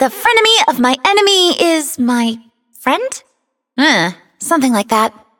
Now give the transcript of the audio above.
The frenemy of my enemy is my friend? Something like that.